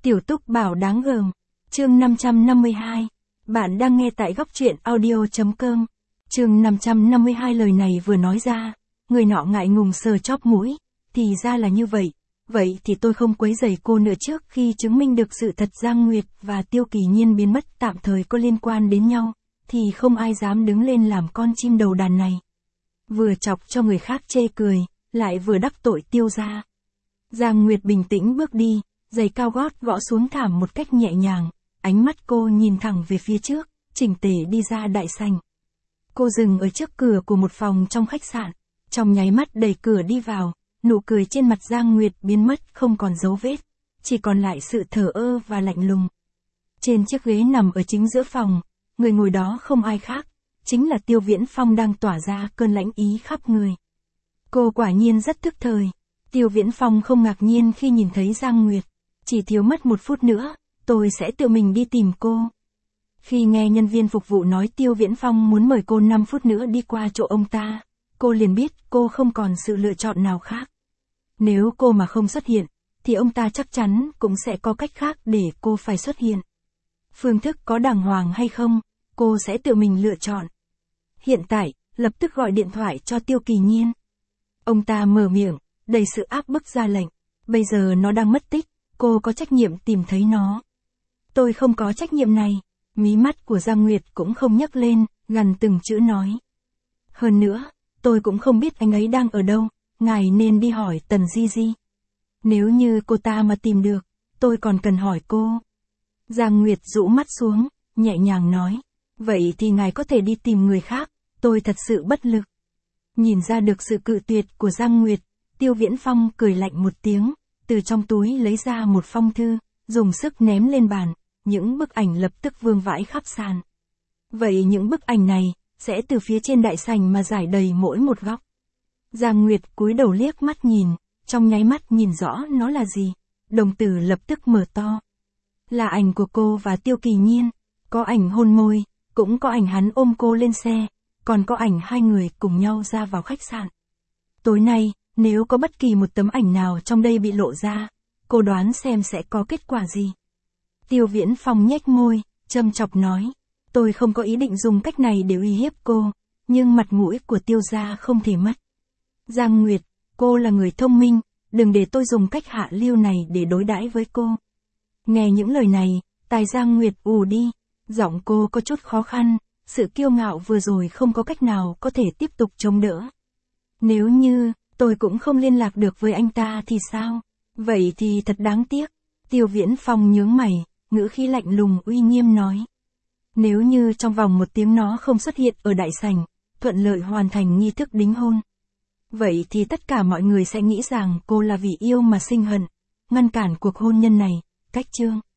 Tiểu Túc Bảo đáng gờm. Chương 552. Bạn đang nghe tại góc truyện audio.com. Chương 552 lời này vừa nói ra, người nọ ngại ngùng sờ chóp mũi, thì ra là như vậy. Vậy thì tôi không quấy rầy cô nữa trước khi chứng minh được sự thật Giang Nguyệt và Tiêu Kỳ Nhiên biến mất tạm thời có liên quan đến nhau, thì không ai dám đứng lên làm con chim đầu đàn này. Vừa chọc cho người khác chê cười, lại vừa đắc tội Tiêu gia. Giang Nguyệt bình tĩnh bước đi, giày cao gót gõ xuống thảm một cách nhẹ nhàng, ánh mắt cô nhìn thẳng về phía trước, chỉnh tề đi ra đại sảnh. Cô dừng ở trước cửa của một phòng trong khách sạn, trong nháy mắt đẩy cửa đi vào, nụ cười trên mặt Giang Nguyệt biến mất không còn dấu vết, chỉ còn lại sự thờ ơ và lạnh lùng. Trên chiếc ghế nằm ở chính giữa phòng, người ngồi đó không ai khác, chính là Tiêu Viễn Phong đang tỏa ra cơn lãnh ý khắp người. Cô quả nhiên rất thức thời. Tiêu Viễn Phong không ngạc nhiên khi nhìn thấy Giang Nguyệt. Chỉ thiếu mất 1 phút nữa, tôi sẽ tự mình đi tìm cô. Khi nghe nhân viên phục vụ nói Tiêu Viễn Phong muốn mời cô 5 phút nữa đi qua chỗ ông ta, cô liền biết cô không còn sự lựa chọn nào khác. Nếu cô mà không xuất hiện, thì ông ta chắc chắn cũng sẽ có cách khác để cô phải xuất hiện. Phương thức có đàng hoàng hay không, cô sẽ tự mình lựa chọn. Hiện tại, lập tức gọi điện thoại cho Tiêu Kỳ Nhiên. Ông ta mở miệng, đầy sự áp bức ra lệnh. Bây giờ nó đang mất tích, cô có trách nhiệm tìm thấy nó. Tôi không có trách nhiệm này. Mí mắt của Giang Nguyệt cũng không nhấc lên, gằn từng chữ nói. Hơn nữa, tôi cũng không biết anh ấy đang ở đâu, ngài nên đi hỏi Tần Di Di. Nếu như cô ta mà tìm được, tôi còn cần hỏi cô. Giang Nguyệt rũ mắt xuống, nhẹ nhàng nói. Vậy thì ngài có thể đi tìm người khác, tôi thật sự bất lực. Nhìn ra được sự cự tuyệt của Giang Nguyệt, Tiêu Viễn Phong cười lạnh một tiếng, từ trong túi lấy ra một phong thư, dùng sức ném lên bàn, những bức ảnh lập tức vương vãi khắp sàn. Vậy những bức ảnh này, sẽ từ phía trên đại sảnh mà rải đầy mỗi một góc. Giang Nguyệt cúi đầu liếc mắt nhìn, trong nháy mắt nhìn rõ nó là gì, đồng tử lập tức mở to. Là ảnh của cô và Tiêu Kỳ Nhiên, có ảnh hôn môi, cũng có ảnh hắn ôm cô lên xe, còn có ảnh hai người cùng nhau ra vào khách sạn. Tối nay, nếu có bất kỳ một tấm ảnh nào trong đây bị lộ ra, cô đoán xem sẽ có kết quả gì. Tiêu Viễn Phong nhếch môi, châm chọc nói, tôi không có ý định dùng cách này để uy hiếp cô, nhưng mặt mũi của Tiêu gia không thể mất. Giang Nguyệt, cô là người thông minh, đừng để tôi dùng cách hạ lưu này để đối đãi với cô. Nghe những lời này, tai Giang Nguyệt ù đi, giọng cô có chút khó khăn, sự kiêu ngạo vừa rồi không có cách nào có thể tiếp tục chống đỡ. Nếu như, tôi cũng không liên lạc được với anh ta thì sao? Vậy thì thật đáng tiếc. Tiêu Viễn Phong nhướng mày, ngữ khí lạnh lùng uy nghiêm nói. Nếu như trong vòng 1 tiếng nó không xuất hiện ở đại sảnh, thuận lợi hoàn thành nghi thức đính hôn. Vậy thì tất cả mọi người sẽ nghĩ rằng cô là vì yêu mà sinh hận, ngăn cản cuộc hôn nhân này, cách chương.